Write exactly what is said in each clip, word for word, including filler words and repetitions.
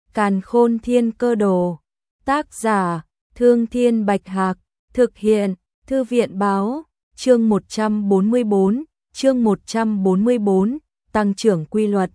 Càn Khôn Thiên Cơ Đồ. Tác giả: Thương Thiên Bạch Hạc. Thực hiện: Thư viện báo. Chương một trăm bốn mươi bốn, chương một trăm bốn mươi bốn, tăng trưởng quy luật.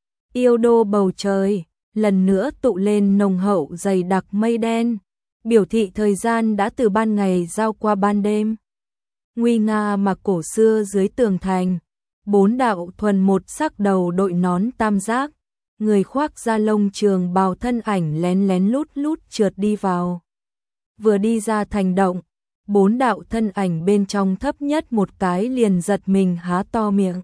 Yêu đô bầu trời, lần nữa tụ lên nồng hậu dày đặc mây đen, biểu thị thời gian đã từ ban ngày giao qua ban đêm. Nguy nga mà cổ xưa dưới tường thành, bốn đạo thuần một sắc đầu đội nón tam giác, người khoác da lông trường bào thân ảnh lén lén lút lút trượt đi vào. Vừa đi ra thành động, bốn đạo thân ảnh bên trong thấp nhất một cái liền giật mình há to miệng.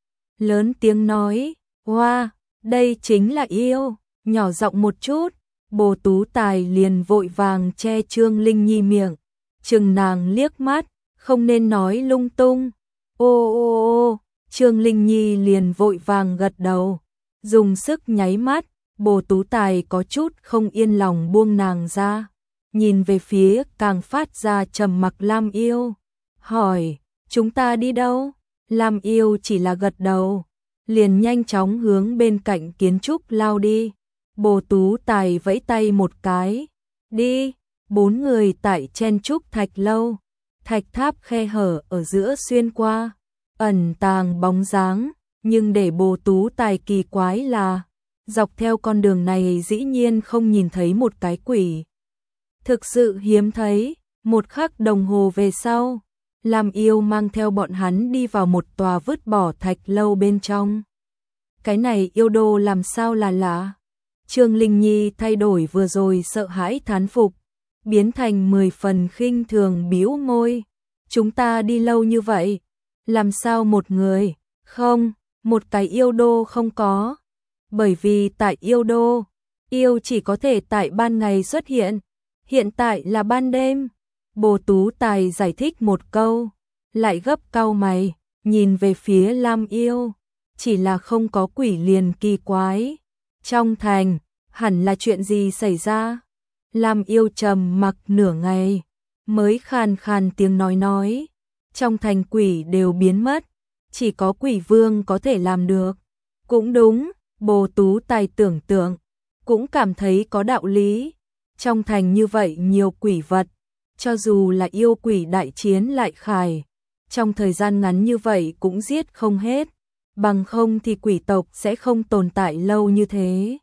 Lớn tiếng nói, hoa, đây chính là yêu, nhỏ giọng một chút, Bồ Tú Tài liền vội vàng che Trương Linh Nhi miệng, chừng nàng liếc mắt, không nên nói lung tung. Ô ô ô, Trương Linh Nhi liền vội vàng gật đầu, dùng sức nháy mắt, Bồ Tú Tài có chút không yên lòng buông nàng ra, nhìn về phía càng phát ra trầm mặc Lam Yêu, hỏi, chúng ta đi đâu? Lam Yêu chỉ là gật đầu, liền nhanh chóng hướng bên cạnh kiến trúc lao đi. Bồ Tú Tài vẫy tay một cái, đi, bốn người tại chen trúc thạch lâu, thạch tháp khe hở ở giữa xuyên qua, ẩn tàng bóng dáng, nhưng để Bồ Tú Tài kỳ quái là, dọc theo con đường này dĩ nhiên không nhìn thấy một cái quỷ. Thực sự hiếm thấy, một khắc đồng hồ về sau, Lam Yêu mang theo bọn hắn đi vào một tòa vứt bỏ thạch lâu bên trong. Cái này yêu đô làm sao là lạ? Trương Linh Nhi thay đổi vừa rồi sợ hãi thán phục, biến thành mười phần khinh thường bĩu môi. Chúng ta đi lâu như vậy, làm sao một người, không, một cái yêu đô không có. Bởi vì tại yêu đô, yêu chỉ có thể tại ban ngày xuất hiện, hiện tại là ban đêm. Bồ Tú Tài giải thích một câu, lại gấp cau mày, nhìn về phía Lam Yêu, chỉ là không có quỷ liền kỳ quái. Trong thành, hẳn là chuyện gì xảy ra? Lam Yêu trầm mặc nửa ngày, mới khàn khàn tiếng nói nói, trong thành quỷ đều biến mất, chỉ có quỷ vương có thể làm được. Cũng đúng, Bồ Tú Tài tưởng tượng, cũng cảm thấy có đạo lý. Trong thành như vậy nhiều quỷ vật, cho dù là yêu quỷ đại chiến lại khải, trong thời gian ngắn như vậy cũng giết không hết, bằng không thì quỷ tộc sẽ không tồn tại lâu như thế.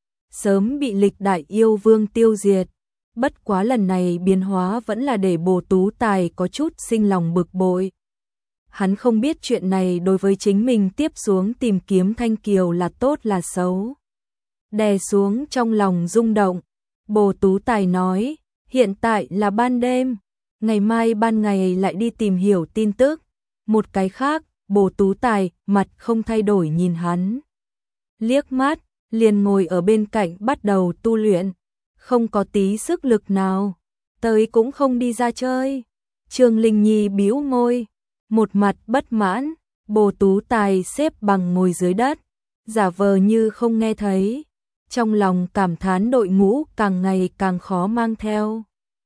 Sớm bị lịch đại yêu vương tiêu diệt, bất quá lần này biến hóa vẫn là để Bồ Tú Tài có chút sinh lòng bực bội. Hắn không biết chuyện này đối với chính mình tiếp xuống tìm kiếm Thanh Kiều là tốt là xấu. Đè xuống trong lòng rung động, Bồ Tú Tài nói, hiện tại là ban đêm, ngày mai ban ngày lại đi tìm hiểu tin tức. Một cái khác, Bồ Tú Tài mặt không thay đổi nhìn hắn, liếc mắt, liền ngồi ở bên cạnh bắt đầu tu luyện, không có tí sức lực nào, tới cũng không đi ra chơi. Trương Linh Nhi bĩu môi, một mặt bất mãn. Bồ Tú Tài xếp bằng ngồi dưới đất, giả vờ như không nghe thấy, trong lòng cảm thán đội ngũ càng ngày càng khó mang theo.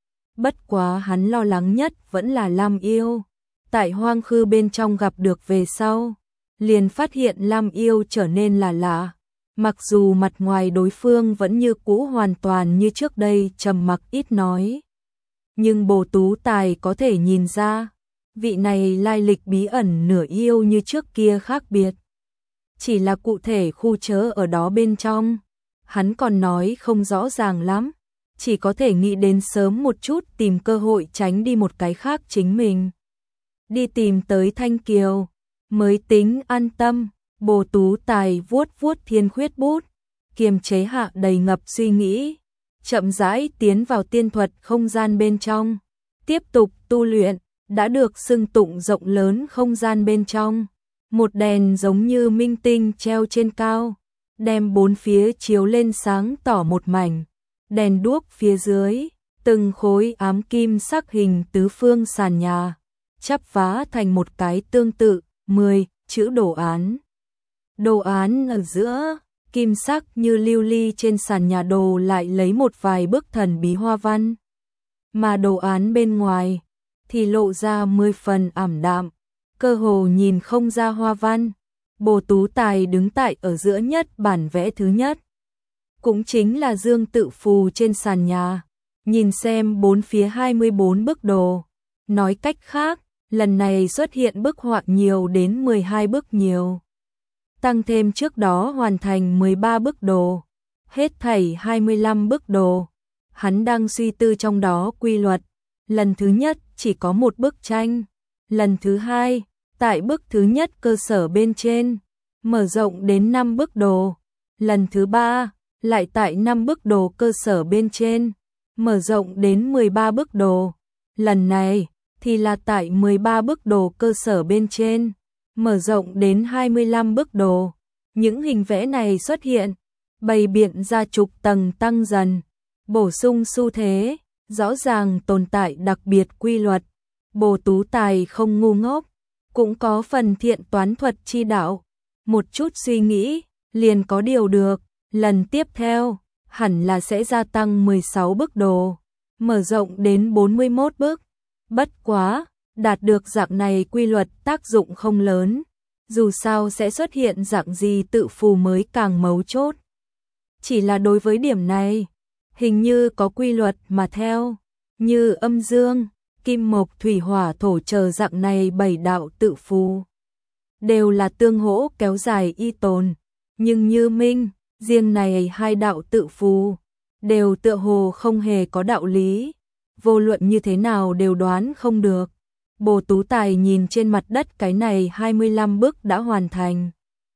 Bất quá hắn lo lắng nhất vẫn là Lam Yêu, tại hoang khư bên trong gặp được về sau, liền phát hiện Lam Yêu trở nên là lạ. Mặc dù mặt ngoài đối phương vẫn như cũ hoàn toàn như trước đây trầm mặc ít nói, nhưng Bồ Tú Tài có thể nhìn ra, vị này lai lịch bí ẩn nửa yêu như trước kia khác biệt. Chỉ là cụ thể khu chớ ở đó bên trong, hắn còn nói không rõ ràng lắm, chỉ có thể nghĩ đến sớm một chút tìm cơ hội tránh đi một cái khác chính mình. Đi tìm tới Thanh Kiều, mới tính an tâm. Bồ Tú Tài vuốt vuốt thiên khuyết bút, kiềm chế hạ đầy ngập suy nghĩ, chậm rãi tiến vào tiên thuật không gian bên trong, tiếp tục tu luyện. Đã được xưng tụng rộng lớn không gian bên trong, một đèn giống như minh tinh treo trên cao, đem bốn phía chiếu lên sáng tỏ một mảnh. Đèn đuốc phía dưới, từng khối ám kim sắc hình tứ phương sàn nhà, chắp vá thành một cái tương tự mười chữ đồ án. Đồ án ở giữa, kim sắc như lưu ly trên sàn nhà đồ lại lấy một vài bức thần bí hoa văn, mà đồ án bên ngoài thì lộ ra mười phần ảm đạm, cơ hồ nhìn không ra hoa văn. Bồ Tú Tài đứng tại ở giữa nhất bản vẽ thứ nhất, cũng chính là dương tự phù trên sàn nhà, nhìn xem bốn phía hai mươi bốn bức đồ. Nói cách khác, lần này xuất hiện bức họa nhiều đến mười hai bức nhiều. Tăng thêm trước đó hoàn thành mười ba bức đồ, hết thảy hai mươi lăm bức đồ. Hắn đang suy tư trong đó quy luật. Lần thứ nhất chỉ có một bức tranh, lần thứ hai, tại bức thứ nhất cơ sở bên trên, mở rộng đến năm bức đồ, lần thứ ba, lại tại năm bức đồ cơ sở bên trên, mở rộng đến mười ba bức đồ, lần này thì là tại mười ba bức đồ cơ sở bên trên, mở rộng đến hai mươi lăm bức đồ. Những hình vẽ này xuất hiện, bày biện ra trục tầng tăng dần, bổ sung xu thế, rõ ràng tồn tại đặc biệt quy luật. Bồ Tú Tài không ngu ngốc, cũng có phần thiện toán thuật chi đạo, một chút suy nghĩ, liền có điều được, lần tiếp theo, hẳn là sẽ gia tăng mười sáu bức đồ, mở rộng đến bốn mươi mốt bức. Bất quá, đạt được dạng này quy luật tác dụng không lớn, dù sao sẽ xuất hiện dạng gì tự phù mới càng mấu chốt. Chỉ là đối với điểm này, hình như có quy luật mà theo, như âm dương, kim mộc thủy hỏa thổ chờ dạng này bảy đạo tự phù, đều là tương hỗ kéo dài y tồn, nhưng như minh, riêng này hai đạo tự phù, đều tựa hồ không hề có đạo lý, vô luận như thế nào đều đoán không được. Bồ Tú Tài nhìn trên mặt đất cái này hai mươi lăm bức đã hoàn thành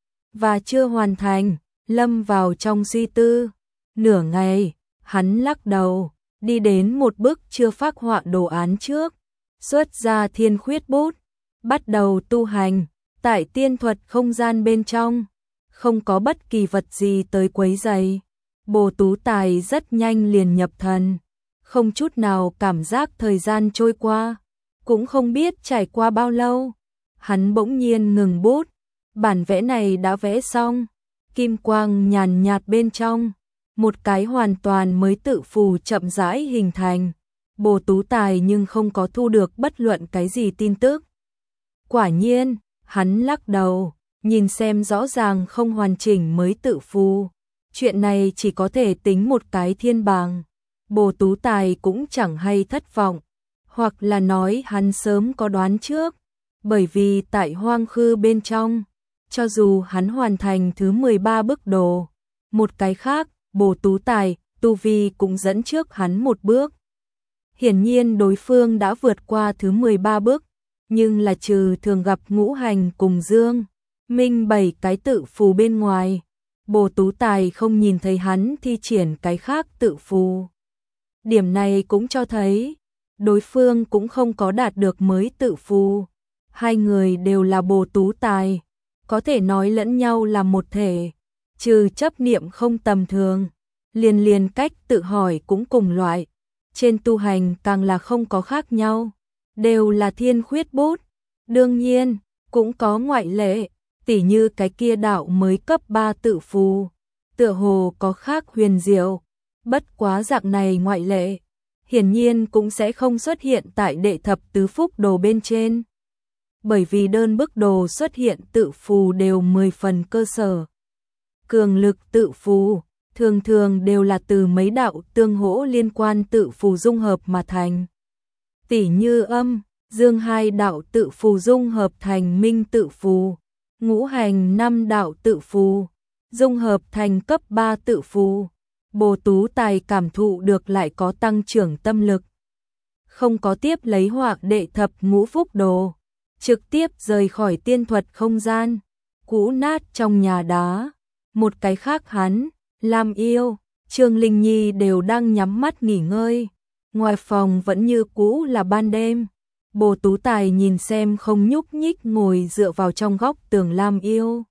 và chưa hoàn thành, lâm vào trong suy tư. Nửa ngày, hắn lắc đầu, đi đến một bức chưa phác họa đồ án trước, xuất ra thiên khuyết bút, bắt đầu tu hành. Tại tiên thuật không gian bên trong, không có bất kỳ vật gì tới quấy rầy. Bồ Tú Tài rất nhanh liền nhập thần, không chút nào cảm giác thời gian trôi qua, cũng không biết trải qua bao lâu. Hắn bỗng nhiên ngừng bút, bản vẽ này đã vẽ xong, kim quang nhàn nhạt bên trong, một cái hoàn toàn mới tự phù chậm rãi hình thành. Bồ Tú Tài nhưng không có thu được bất luận cái gì tin tức. Quả nhiên, hắn lắc đầu, nhìn xem rõ ràng không hoàn chỉnh mới tự phù. Chuyện này chỉ có thể tính một cái thiên bảng. Bồ Tú Tài cũng chẳng hay thất vọng, hoặc là nói hắn sớm có đoán trước, bởi vì tại hoang khư bên trong, cho dù hắn hoàn thành thứ mười ba bức đồ, một cái khác, Bồ Tú Tài, tu vi cũng dẫn trước hắn một bước. Hiển nhiên đối phương đã vượt qua thứ mười ba bước, nhưng là trừ thường gặp ngũ hành cùng dương, minh bảy cái tự phù bên ngoài, Bồ Tú Tài không nhìn thấy hắn thi triển cái khác tự phù. Điểm này cũng cho thấy, đối phương cũng không có đạt được mới tự phù. Hai người đều là Bồ Tú Tài, có thể nói lẫn nhau là một thể, trừ chấp niệm không tầm thường, liền liền cách tự hỏi cũng cùng loại. Trên tu hành càng là không có khác nhau, đều là thiên khuyết bút. Đương nhiên, cũng có ngoại lệ, tỉ như cái kia đạo mới cấp ba tự phù, tựa hồ có khác huyền diệu. Bất quá dạng này ngoại lệ, hiển nhiên cũng sẽ không xuất hiện tại đệ thập tứ phúc đồ bên trên. Bởi vì đơn bức đồ xuất hiện tự phù đều mười phần cơ sở. Cường lực tự phù, thường thường đều là từ mấy đạo tương hỗ liên quan tự phù dung hợp mà thành. Tỉ như âm, dương hai đạo tự phù dung hợp thành minh tự phù, ngũ hành năm đạo tự phù, dung hợp thành cấp ba tự phù. Bồ Tú Tài cảm thụ được lại có tăng trưởng tâm lực. Không có tiếp lấy họa đệ thập ngũ phúc đồ, trực tiếp rời khỏi tiên thuật không gian, cũ nát trong nhà đá. Một cái khác hắn, Lam Yêu, Trương Linh Nhi đều đang nhắm mắt nghỉ ngơi. Ngoài phòng vẫn như cũ là ban đêm. Bồ Tú Tài nhìn xem không nhúc nhích ngồi dựa vào trong góc tường Lam Yêu.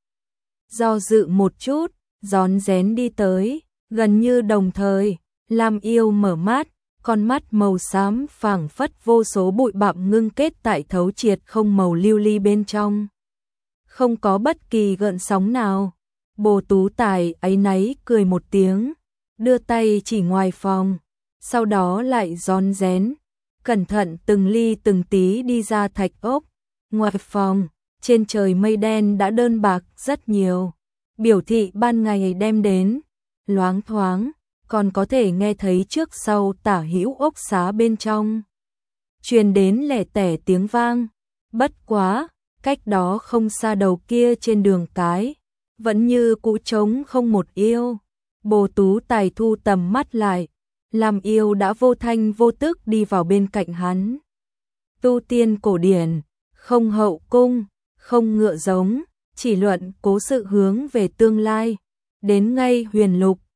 Do dự một chút, rón rén đi tới, gần như đồng thời, Lam Yêu mở mắt, con mắt màu xám phảng phất vô số bụi bặm ngưng kết tại thấu triệt không màu lưu ly bên trong. Không có bất kỳ gợn sóng nào. Bồ Tú Tài áy náy cười một tiếng, đưa tay chỉ ngoài phòng, sau đó lại rón rén, cẩn thận từng ly từng tí đi ra thạch ốc. Ngoài phòng, trên trời mây đen đã đơn bạc rất nhiều, biểu thị ban ngày đem đến. loáng thoáng, còn có thể nghe thấy trước sau tả hữu ốc xá bên trong truyền đến lẻ tẻ tiếng vang. Bất quá, cách đó không xa đầu kia trên đường cái, vẫn như cũ trống không một yêu. Bồ Tú Tài thu tầm mắt lại, làm yêu đã vô thanh vô tức đi vào bên cạnh hắn. Tu tiên cổ điển, không hậu cung, không ngựa giống, chỉ luận cố sự hướng về tương lai, đến ngay huyền lục,